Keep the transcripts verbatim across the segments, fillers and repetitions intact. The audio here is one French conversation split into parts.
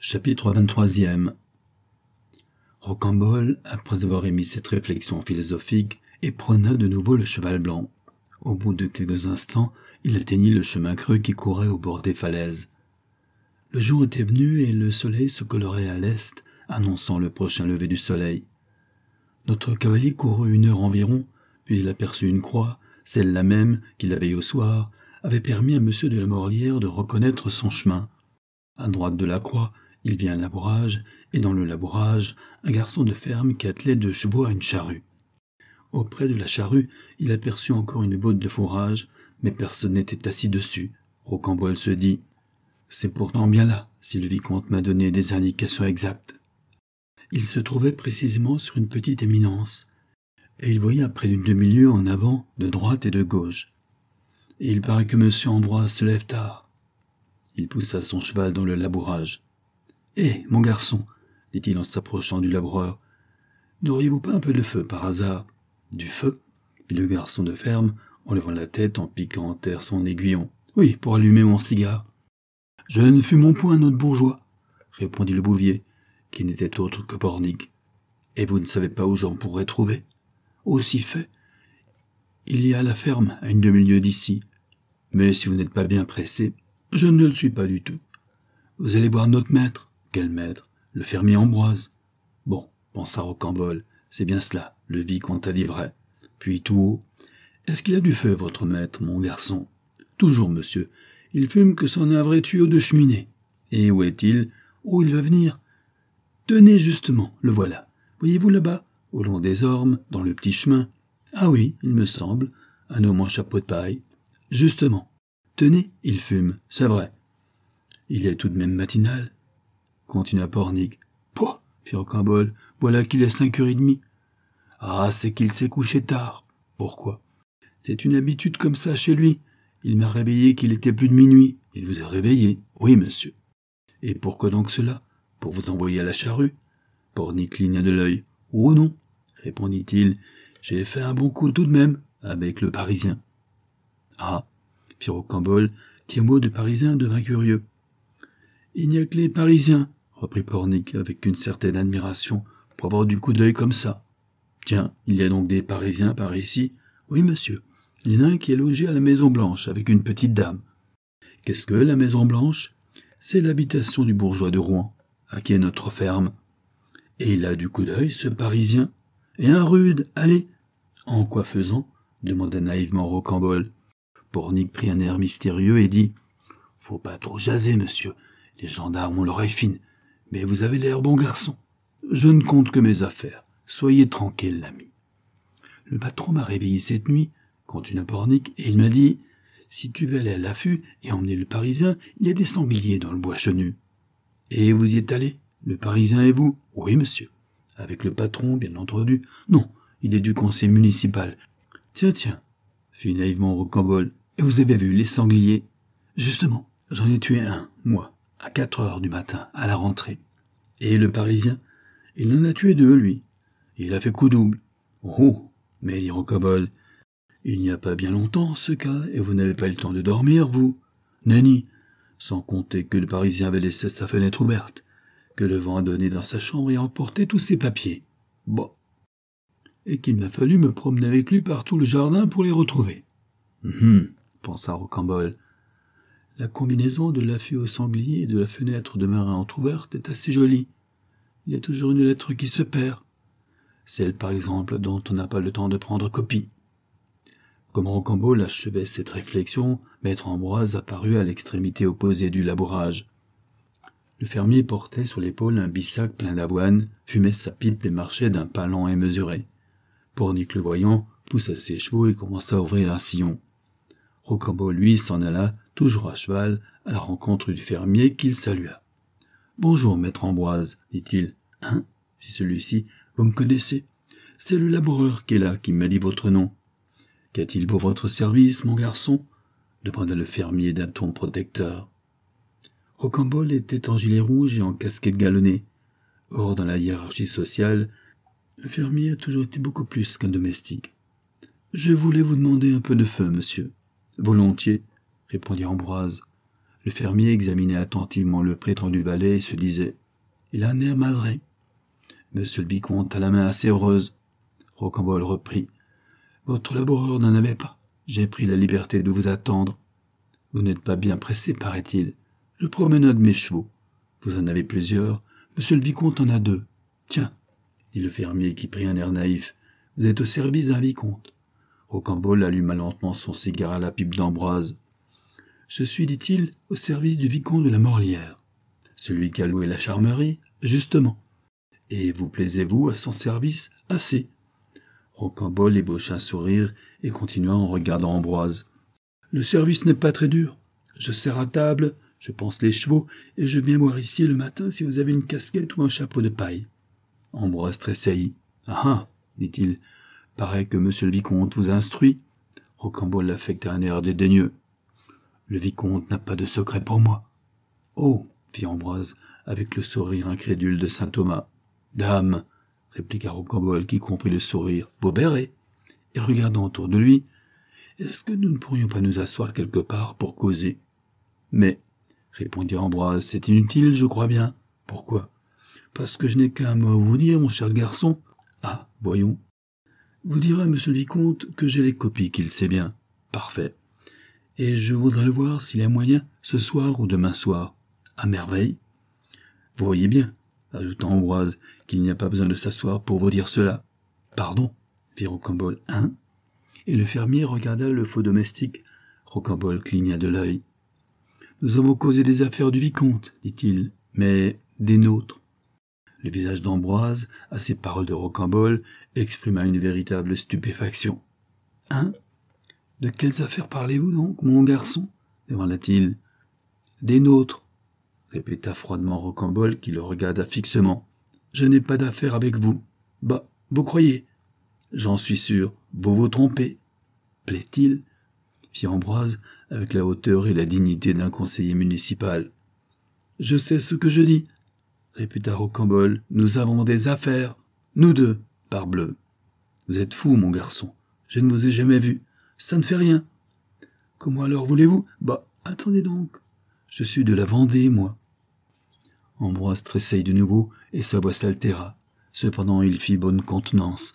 Chapitre vingt-trois. Rocambole, après avoir émis cette réflexion philosophique, éperonna de nouveau le cheval blanc. Au bout de quelques instants, il atteignit le chemin creux qui courait au bord des falaises. Le jour était venu et le soleil se colorait à l'est, annonçant le prochain lever du soleil. Notre cavalier courut une heure environ, puis il aperçut une croix, celle-là même qui, la veille au soir, avait permis à monsieur de la Morlière de reconnaître son chemin. À droite de la croix, il vit un labourage, et dans le labourage, un garçon de ferme qui attelait deux chevaux à une charrue. Auprès de la charrue, il aperçut encore une botte de fourrage, mais personne n'était assis dessus. Rocambole se dit « C'est pourtant bien là, si le vicomte m'a donné des indications exactes. » Il se trouvait précisément sur une petite éminence, et il voyait à près d'une demi-lieue en avant, de droite et de gauche. Et il paraît que monsieur Ambroise se lève tard. Il poussa son cheval dans le labourage. « Hé, mon garçon, dit-il en s'approchant du laboureur, n'auriez-vous pas un peu de feu par hasard ?»« Du feu ?» fit le garçon de ferme, en levant la tête en piquant en terre son aiguillon. « Oui, pour allumer mon cigare. »« Je ne fumons point notre bourgeois, » répondit le bouvier, qui n'était autre que Pornic. « Et vous ne savez pas où j'en pourrais trouver ?»« Aussi fait. Il y a la ferme, à une demi-lieue d'ici. Mais si vous n'êtes pas bien pressé, je ne le suis pas du tout. Vous allez voir notre maître. » « Quel maître ? Le fermier Ambroise. » « Bon, pensa Rocambole, c'est bien cela, le vicomte a dit vrai. » Puis tout haut, « Est-ce qu'il a du feu, votre maître, mon garçon ?»« Toujours, monsieur. Il fume que c'en est un vrai tuyau de cheminée. »« Et où est-il ? » ?»« Oh, il va venir. »« Tenez, justement, le voilà. Voyez-vous là-bas, au long des ormes, dans le petit chemin ? » ?»« Ah oui, il me semble, un homme en chapeau de paille. »« Justement. Tenez, il fume, c'est vrai. »« Il est tout de même matinal. » Continua Pornic. « Pouah !» fit Rocambole, « voilà qu'il est cinq heures et demie. »« Ah, c'est qu'il s'est couché tard. »« Pourquoi ? » ?»« C'est une habitude comme ça chez lui. Il m'a réveillé qu'il était plus de minuit. »« Il vous a réveillé ? » ?»« Oui, monsieur. »« Et pourquoi donc cela ? Pour vous envoyer à la charrue ?» Pornic cligna de l'œil. « Oh non, » répondit-il, « j'ai fait un bon coup tout de même, avec le Parisien. »« Ah !» fit Rocambole, qui au mot de Parisien devint curieux. « Il n'y a que les Parisiens, » reprit Pornic avec une certaine admiration, « pour avoir du coup d'œil comme ça. »« Tiens, il y a donc des Parisiens par ici ?»« Oui, monsieur. Il y en a un qui est logé à la Maison Blanche avec une petite dame. »« Qu'est-ce que la Maison Blanche ? » ?»« C'est l'habitation du bourgeois de Rouen, à qui est notre ferme. »« Et il a du coup d'œil, ce Parisien ? » ?»« Et un rude, allez !»« En quoi faisant ? » demanda naïvement Rocambole. Pornic prit un air mystérieux et dit « Faut pas trop jaser, monsieur. Les gendarmes ont l'oreille fine. Mais vous avez l'air bon garçon. Je ne compte que mes affaires. Soyez tranquille, l'ami. Le patron m'a réveillé cette nuit, continua Pornic, et il m'a dit « Si tu veux aller à l'affût et emmener le Parisien, il y a des sangliers dans le bois chenu. » Et vous y êtes allé, le Parisien et vous ? Oui, monsieur. Avec le patron, bien entendu. Non, il est du conseil municipal. Tiens, tiens, fit naïvement Rocambole. Et vous avez vu les sangliers ? Justement, j'en ai tué un, moi, à quatre heures du matin, à la rentrée. Et le Parisien ? Il en a tué deux, lui. Il a fait coup double. Oh, mais dit Rocambole, il n'y a pas bien longtemps, ce cas, et vous n'avez pas eu le temps de dormir, vous ? Nenni, sans compter que le Parisien avait laissé sa fenêtre ouverte, que le vent a donné dans sa chambre et a emporté tous ses papiers. Bon. Et qu'il m'a fallu me promener avec lui par tout le jardin pour les retrouver. Hum, pensa Rocambole. La combinaison de l'affût au sanglier et de la fenêtre de marin entr'ouverte est assez jolie. Il y a toujours une lettre qui se perd. Celle, par exemple, dont on n'a pas le temps de prendre copie. Comme Rocambole achevait cette réflexion, maître Ambroise apparut à l'extrémité opposée du labourage. Le fermier portait sur l'épaule un bissac plein d'avoine, fumait sa pipe et marchait d'un pas lent et mesuré. Pornic, le voyant, poussa ses chevaux et commença à ouvrir un sillon. Rocambole, lui, s'en alla, toujours à cheval, à la rencontre du fermier qu'il salua. « Bonjour, maître Ambroise, dit-il. »« Hein ?» fit celui-ci. « Vous me connaissez ? C'est le laboureur qui est là, qui m'a dit votre nom. »« Qu'a-t-il pour votre service, mon garçon ?» demanda le fermier d'un ton protecteur. Rocambole était en gilet rouge et en casquette galonnée. Or, dans la hiérarchie sociale, un fermier a toujours été beaucoup plus qu'un domestique. « Je voulais vous demander un peu de feu, monsieur. »« Volontiers, » répondit Ambroise. Le fermier examinait attentivement le prétendu valet et se disait « Il a un air madré. » Monsieur le vicomte a la main assez heureuse. Rocambole reprit « Votre laboureur n'en avait pas. J'ai pris la liberté de vous attendre. Vous n'êtes pas bien pressé, paraît-il. Je promenade mes chevaux. Vous en avez plusieurs. Monsieur le vicomte en a deux. Tiens, dit le fermier qui prit un air naïf, vous êtes au service d'un vicomte. » Rocambole alluma lentement son cigare à la pipe d'Ambroise. « Je suis, dit-il, au service du vicomte de la Morlière. Celui qui a loué la Charmerie, justement. Et vous plaisez-vous à son service? Assez. » Rocambole ébaucha un sourire et continua en regardant Ambroise. « Le service n'est pas très dur. Je sers à table, je pense les chevaux, et je viens voir ici le matin si vous avez une casquette ou un chapeau de paille. » Ambroise tressaillit. « Ah ah, dit-il, paraît que monsieur le vicomte vous instruit. » Rocambole affecta un air dédaigneux. « Le vicomte n'a pas de secret pour moi. »« Oh, fit Ambroise, avec le sourire incrédule de saint Thomas. »« Dame, répliqua Rocambole, qui comprit le sourire, vous verrez. » Et regardant autour de lui, « Est-ce que nous ne pourrions pas nous asseoir quelque part pour causer ?»« Mais, répondit Ambroise, c'est inutile, je crois bien. »« Pourquoi ?»« Parce que je n'ai qu'un mot à vous dire, mon cher garçon. »« Ah, voyons. »« Vous direz à monsieur le vicomte que j'ai les copies qu'il sait bien. »« Parfait. Et je voudrais le voir s'il y a moyen, ce soir ou demain soir. »« À merveille. »« Vous voyez bien, ajouta Ambroise, qu'il n'y a pas besoin de s'asseoir pour vous dire cela. »« Pardon, fit Rocambole. Hein ?» Et le fermier regarda le faux domestique. Rocambole cligna de l'œil. « Nous avons causé des affaires du vicomte, dit-il, mais des nôtres. » Le visage d'Ambroise, à ces paroles de Rocambole, exprima une véritable stupéfaction. « Hein? De quelles affaires parlez-vous donc, mon garçon ?» demanda-t-il. « Des nôtres, » répéta froidement Rocambole, qui le regarda fixement. « Je n'ai pas d'affaires avec vous. Bah, vous croyez? J'en suis sûr, vous vous trompez. »« Plaît-il » fit Ambroise, avec la hauteur et la dignité d'un conseiller municipal. « Je sais ce que je dis, » répéta Rocambole. « Nous avons des affaires, nous deux, parbleu. »« Vous êtes fou, mon garçon. Je ne vous ai jamais vu. Ça ne fait rien. »« Comment alors voulez-vous ? Bah, attendez donc. Je suis de la Vendée, moi. » Ambroise tressaillit de nouveau, et sa voix s'altéra. Cependant, il fit bonne contenance.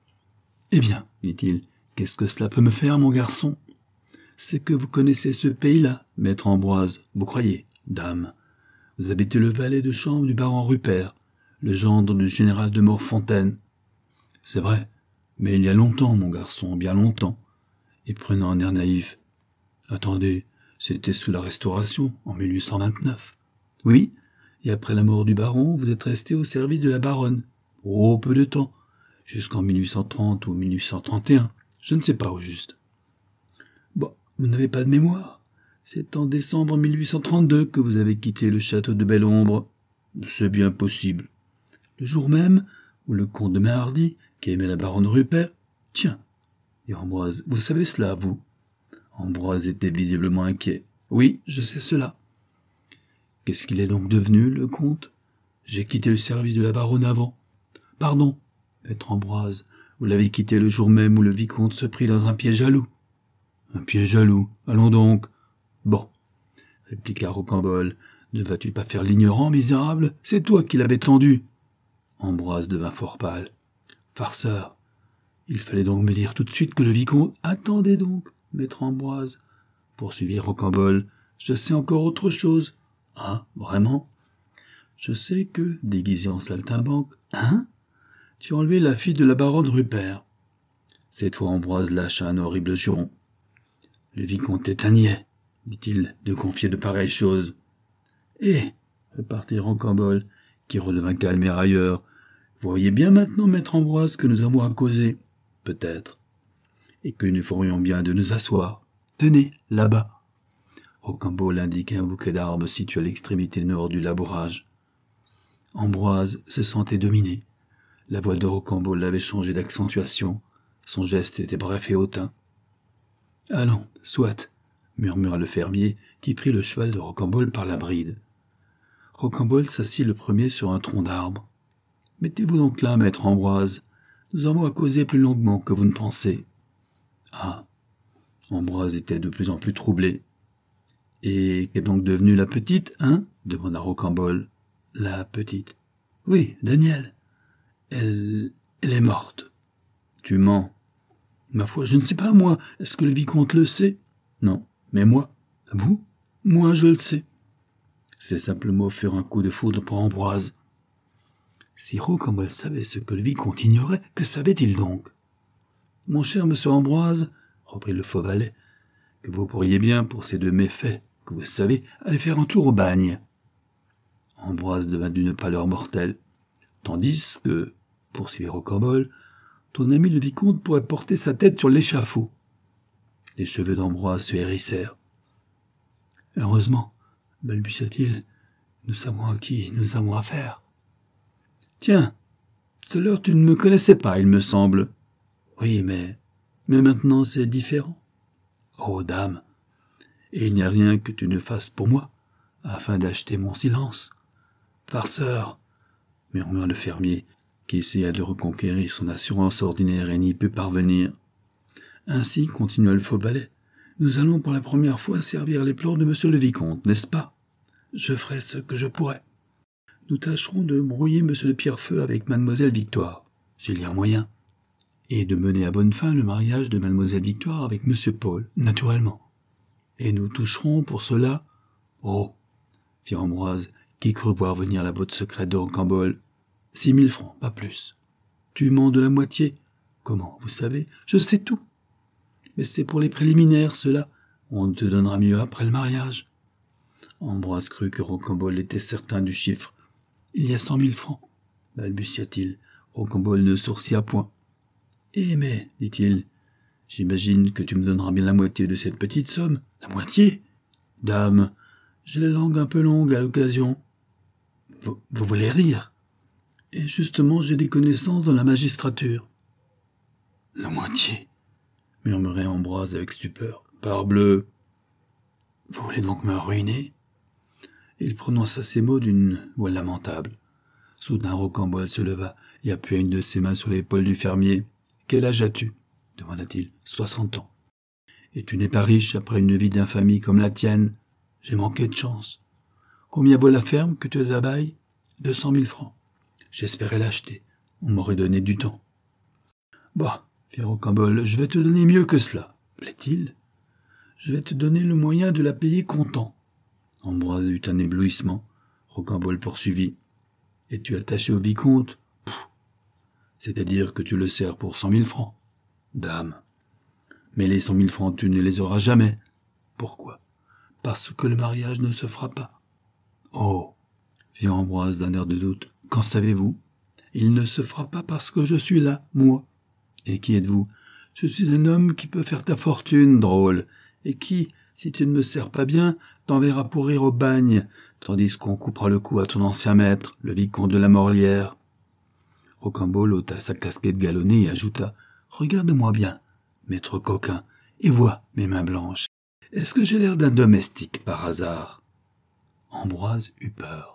« Eh bien, dit-il, qu'est-ce que cela peut me faire, mon garçon ? C'est que vous connaissez ce pays-là, maître Ambroise, vous croyez, dame. Vous habitez le valet de chambre du baron Rupert, le gendre du général de Morfontaine. C'est vrai, mais il y a longtemps, mon garçon, bien longtemps. » Et prenant un air naïf. « Attendez, c'était sous la Restauration, en mille huit cent vingt-neuf. »« Oui, et après la mort du baron, vous êtes resté au service de la baronne. Oh, peu de temps, jusqu'en mille huit cent trente ou mille huit cent trente et un, je ne sais pas au juste. »« Bon, vous n'avez pas de mémoire. C'est en décembre mille huit cent trente-deux que vous avez quitté le château de Belle-Ombre. »« C'est bien possible. »« Le jour même où le comte de Mahardy, qui aimait la baronne Rupert... »« Tiens, dit Ambroise, vous savez cela, vous ?» Ambroise était visiblement inquiet. « Oui, je sais cela. »« Qu'est-ce qu'il est donc devenu, le comte ? J'ai quitté le service de la baronne avant. »« Pardon, maître Ambroise, vous l'avez quitté le jour même où le vicomte se prit dans un piège jaloux. »« Un piège jaloux, allons donc. »« Bon, répliqua Rocambole, ne vas-tu pas faire l'ignorant, misérable ? C'est toi qui l'avais tendu. » Ambroise devint fort pâle. « Farceur, il fallait donc me dire tout de suite que le vicomte... »« Attendez donc, maître Ambroise, poursuivit Rocambole, je sais encore autre chose. »« Ah, vraiment ? Je sais que, déguisé en saltimbanque... »« Hein ? Tu as enlevé la fille de la baronne Rupert. » Cette fois Ambroise lâcha un horrible juron. « Le vicomte est un niais, dit-il, de confier de pareilles choses. »« Eh !» repartit Rocambole, qui redevint calme et railleur. « Vous voyez bien maintenant, maître Ambroise, que nous avons à causer, peut-être, et que nous ferions bien de nous asseoir. Tenez, là-bas. » Rocambole indiqua un bouquet d'arbres situé à l'extrémité nord du labourage. Ambroise se sentait dominé. La voix de Rocambole avait changé d'accentuation. Son geste était bref et hautain. « Allons, soit, » murmura le fermier, qui prit le cheval de Rocambole par la bride. Rocambole s'assit le premier sur un tronc d'arbre. « Mettez-vous donc là, maître Ambroise. Nous avons à causer plus longuement que vous ne pensez. » Ah ! Ambroise était de plus en plus troublé. « Et qu'est donc devenue la petite, hein? Demanda Rocambole. La petite. Oui, Daniel. Elle... elle est morte. Tu mens. Ma foi, je ne sais pas, moi. Est-ce que le vicomte le sait? Non. Mais moi? Vous? Moi, je le sais. Ces simples mots furent un coup de foudre pour Ambroise. Si Rocambole savait ce que le vicomte ignorait, que savait-il donc? Mon cher monsieur Ambroise, reprit le faux valet, que vous pourriez bien, pour ces deux méfaits, que vous savez, aller faire un tour au bagne. Ambroise devint d'une pâleur mortelle, tandis que, poursuivit Rocambole, ton ami le vicomte pourrait porter sa tête sur l'échafaud. Les cheveux d'Ambroise se hérissèrent. Heureusement, balbutia-t-il, nous savons à qui nous avons affaire. Tiens, tout à l'heure tu ne me connaissais pas, il me semble. Oui, mais... mais maintenant c'est différent. Oh, dame, et il n'y a rien que tu ne fasses pour moi, afin d'acheter mon silence. Farceur, murmura le fermier, qui essaya de reconquérir son assurance ordinaire et n'y put parvenir. Ainsi, continua le faux valet, nous allons pour la première fois servir les plans de monsieur le vicomte, n'est-ce pas? Je ferai ce que je pourrai. Nous tâcherons de brouiller monsieur de Pierrefeu avec mademoiselle Victoire, s'il y a moyen, et de mener à bonne fin le mariage de mademoiselle Victoire avec monsieur Paul, naturellement. Et nous toucherons pour cela... Oh, fit Ambroise, qui crut voir venir la botte secrète de Rocambole. Six mille francs, pas plus. Tu mens de la moitié. Comment, vous savez, je sais tout. Mais c'est pour les préliminaires, cela. On te donnera mieux après le mariage. Ambroise crut que Rocambole était certain du chiffre. Il y a cent mille francs, balbutia-t-il. Rocambole ne sourcilla point. Eh mais, dit-il, j'imagine que tu me donneras bien la moitié de cette petite somme. La moitié? Dame, j'ai la langue un peu longue à l'occasion. Vous, vous voulez rire? Et justement, j'ai des connaissances dans la magistrature. La moitié, murmurait Ambroise avec stupeur. Parbleu! Vous voulez donc me ruiner? Il prononça ces mots d'une voix lamentable. Soudain, Rocambole se leva et appuya une de ses mains sur l'épaule du fermier. « Quel âge as-tu » demanda-t-il. « Soixante ans. Et tu n'es pas riche après une vie d'infamie comme la tienne. J'ai manqué de chance. Combien vaut la ferme que tu as à bail? Deux cent mille francs. J'espérais l'acheter. On m'aurait donné du temps. »« Bah, fit Rocambole, je vais te donner mieux que cela. » Plaît-il? Je vais te donner le moyen de la payer comptant. Ambroise eut un éblouissement. Rocambole poursuivit. « Es-tu attaché au vicomte? Pfff. C'est-à-dire que tu le sers pour cent mille francs. Dame. Mais les cent mille francs, tu ne les auras jamais. Pourquoi? Parce que le mariage ne se fera pas. Oh, fit Ambroise d'un air de doute. Qu'en savez-vous? Il ne se fera pas parce que je suis là, moi. Et qui êtes-vous? Je suis un homme qui peut faire ta fortune, drôle, et qui, si tu ne me sers pas bien, t'enverra pourrir au bagne, tandis qu'on coupera le cou à ton ancien maître, le vicomte de la Morlière. Rocambole ôta sa casquette galonnée et ajouta « Regarde-moi bien, maître coquin, et vois mes mains blanches. Est-ce que j'ai l'air d'un domestique par hasard ?» Ambroise eut peur.